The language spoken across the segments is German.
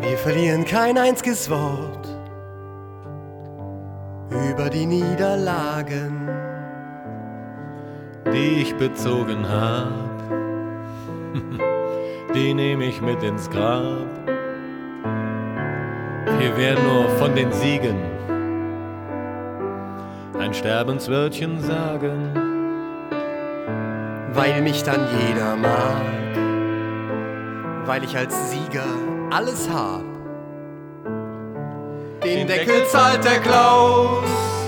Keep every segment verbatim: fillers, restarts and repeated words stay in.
Wir verlieren kein einziges Wort über die Niederlagen, die ich bezogen hab. Die nehm ich mit ins Grab. Wir werden nur von den Siegen ein Sterbenswörtchen sagen, weil mich dann jeder mag, weil ich als Sieger alles hab. Den Deckel zahlt der Klaus,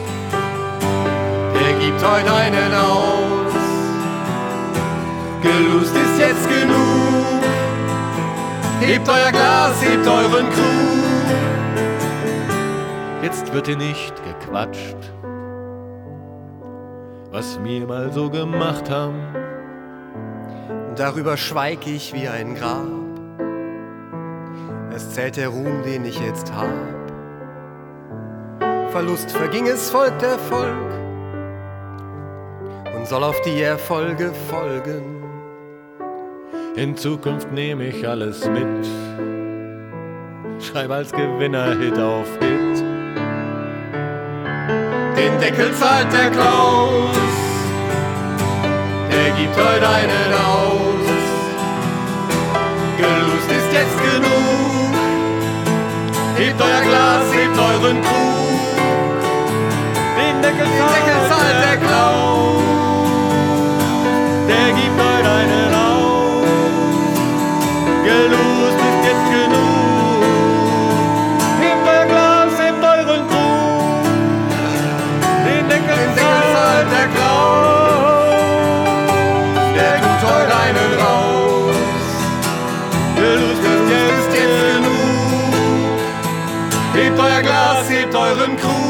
der gibt heute einen aus. Gelust ist jetzt genug, hebt euer Glas, hebt euren Krug. Jetzt wird hier nicht gequatscht, was wir mal so gemacht haben. Darüber schweig ich wie ein Grab, es zählt der Ruhm, den ich jetzt hab. Verlust verging, es folgt Erfolg und soll auf die Erfolge folgen. In Zukunft nehme ich alles mit, schreib als Gewinner Hit auf Hit. Den Deckel zahlt der Klaus, der gibt heute einen aus. Gelust ist jetzt genug, hebt euer Glas, hebt euren Krug. Den Deckel Den Deckel zahlt der Klaus, der gibt heute einen aus. Gelust ist jetzt genug, hebt euer Glas, hebt euren Krug. Den Deckel zahlt der Klaus, der tut heute einen raus. Gelust Gelust ist jetzt genug, hebt euer Glas, hebt euren Krug.